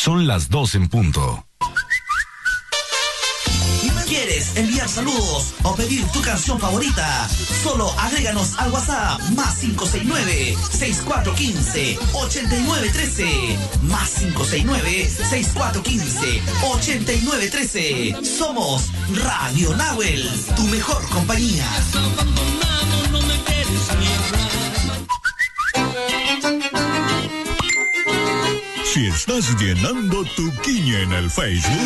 Son las 2 en punto. ¿Quieres enviar saludos o pedir tu canción favorita? Solo agréganos al WhatsApp +569-6415-8913. +569-6415-8913. Somos Radio Nahuel, tu mejor compañía. Si estás llenando tu quiña en el Facebook,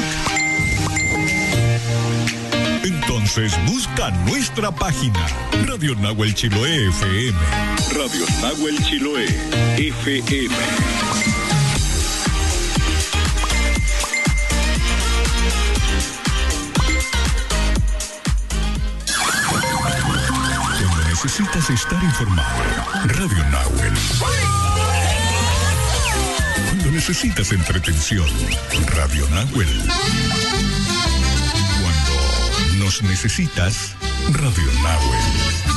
entonces busca nuestra página Radio Nahuel Chiloé FM. Radio Nahuel Chiloé FM. Cuando necesitas estar informado, Radio Nahuel. Cuando necesitas entretención, Radio Nahuel. Nos necesitas, Radio Nahuel.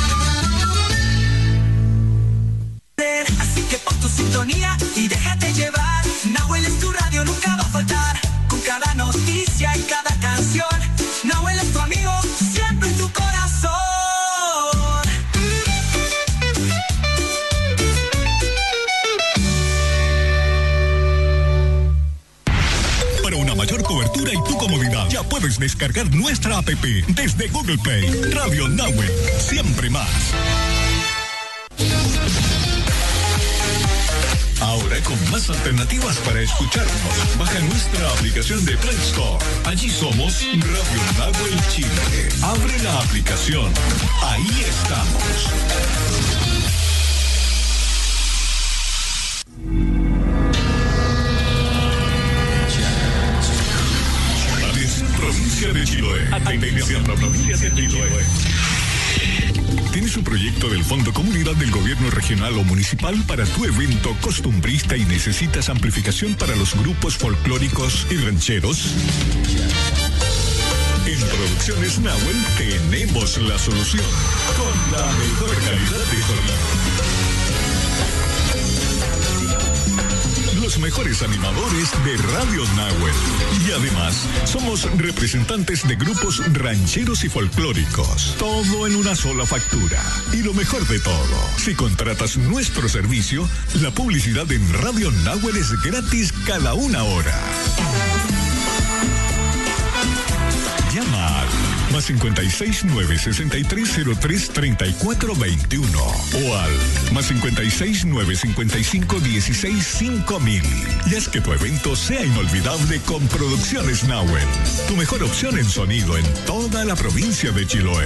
Así que pon tu sintonía y déjate llevar. Nahuel es tu radio, nunca va a faltar. Con cada noticia y cada canción, Nahuel es tu amigo, siempre en tu corazón. Para una mayor cobertura y tu comodidad, ya puedes descargar nuestra app desde Google Play. Radio Nahuel, siempre más. Ahora con más alternativas para escucharnos. Baja nuestra aplicación de Play Store. Allí somos Radio Nahuel Chile. Abre la aplicación. Ahí estamos. Provincia de Chiloé. Atención, provincia de Chiloé. ¿Tienes un proyecto del Fondo Comunidad del Gobierno Regional o Municipal para tu evento costumbrista y necesitas amplificación para los grupos folclóricos y rancheros? En Producciones Nahuel tenemos la solución con la mejor calidad de sonido. Los mejores animadores de Radio Nahuel. Y además, somos representantes de grupos rancheros y folclóricos. Todo en una sola factura. Y lo mejor de todo, si contratas nuestro servicio, la publicidad en Radio Nahuel es gratis cada 1 hora. Llama al +569-6303-3421 o al +569-5516-5000 y haz que tu evento sea inolvidable con Producciones Nahuel, tu mejor opción en sonido en toda la provincia de Chiloé.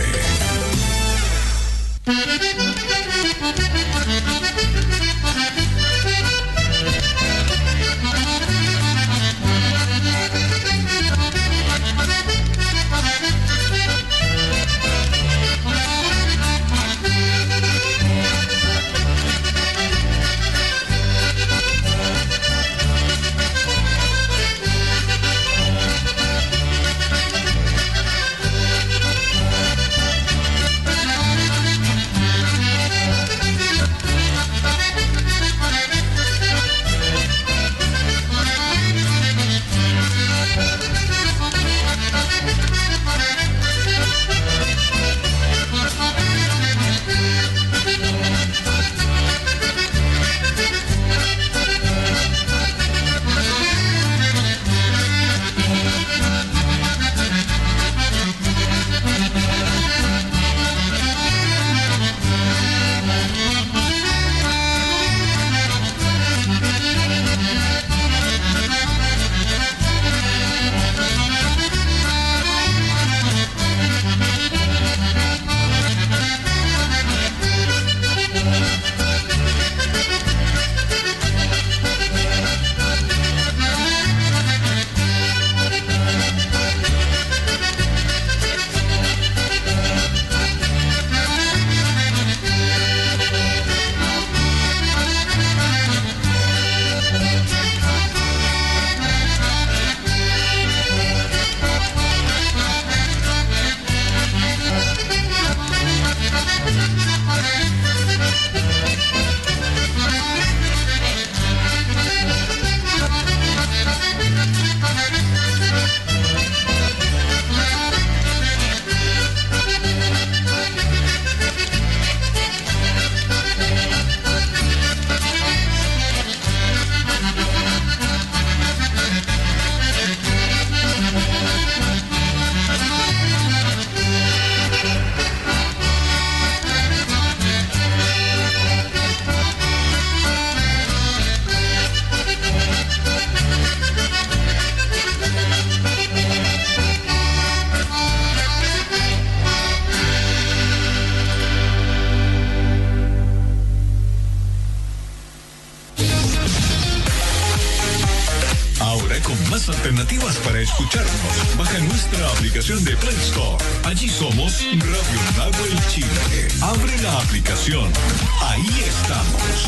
con más alternativas para escucharnos. Baja nuestra aplicación de Play Store. Allí somos Radio Nahuel Chile. Abre la aplicación. Ahí estamos.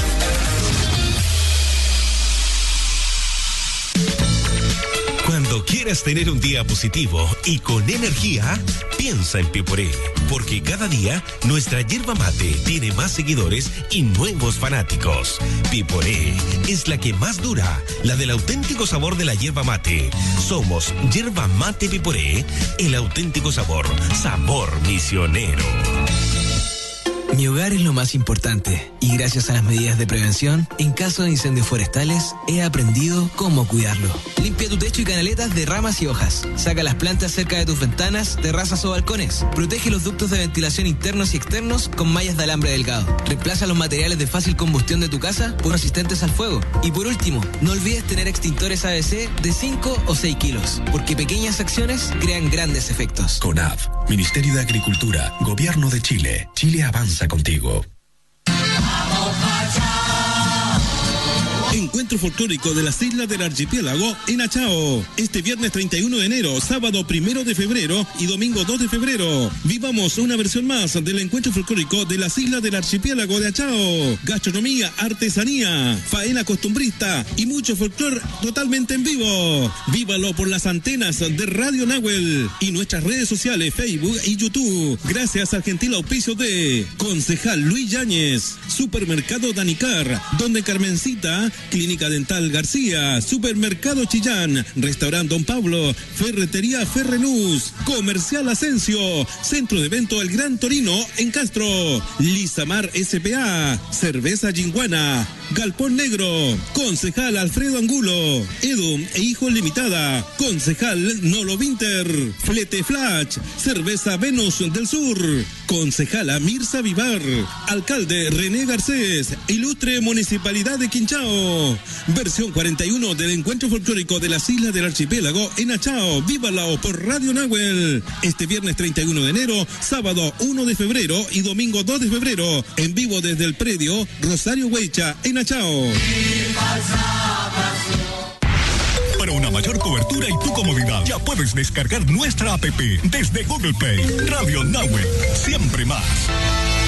Cuando quieras tener un día positivo y con energía, piensa en Piporé, porque cada día nuestra yerba mate tiene más seguidores y nuevos fanáticos. Piporé es la que más dura, la del auténtico sabor de la yerba mate. Somos Yerba Mate Piporé, el auténtico sabor, sabor misionero. Mi hogar es lo más importante y gracias a las medidas de prevención, en caso de incendios forestales, he aprendido cómo cuidarlo. Limpia tu techo y canaletas de ramas y hojas. Saca las plantas cerca de tus ventanas, terrazas o balcones. Protege los ductos de ventilación internos y externos con mallas de alambre delgado. Reemplaza los materiales de fácil combustión de tu casa por resistentes al fuego. Y por último, no olvides tener extintores ABC de 5 o 6 kilos, porque pequeñas acciones crean grandes efectos. CONAF, Ministerio de Agricultura, Gobierno de Chile. Chile avanza contigo. Encuentro folclórico de las Islas del Archipiélago en Achao. Este viernes 31 de enero, sábado 1 de febrero y domingo 2 de febrero. Vivamos una versión más del encuentro folclórico de las Islas del Archipiélago de Achao. Gastronomía, artesanía, faena costumbrista y mucho folclor totalmente en vivo. Vívalo por las antenas de Radio Nahuel y nuestras redes sociales, Facebook y YouTube. Gracias al gentil auspicio de Concejal Luis Yáñez, Supermercado Danicar, donde Carmencita, Clínica Dental García, Supermercado Chillán, Restaurante Don Pablo, Ferretería Ferrenús, Comercial Asensio, Centro de Evento El Gran Torino en Castro, Lisamar S.p.A., Cerveza Jinguana, Galpón Negro, Concejal Alfredo Angulo, Edu e Hijos Limitada, Concejal Nolo Winter, Flete Flash, Cerveza Venus del Sur, Concejala Mirza Vivar, Alcalde René Garcés, Ilustre Municipalidad de Quinchao. Versión 41 del Encuentro Folclórico de las Islas del Archipiélago en Achao. Vívala por Radio Nahuel. Este viernes 31 de enero, sábado 1 de febrero y domingo 2 de febrero. En vivo desde el predio Rosario Huecha en Achao. Para una mayor cobertura y tu comodidad, ya puedes descargar nuestra app desde Google Play. Radio Nahuel, siempre más.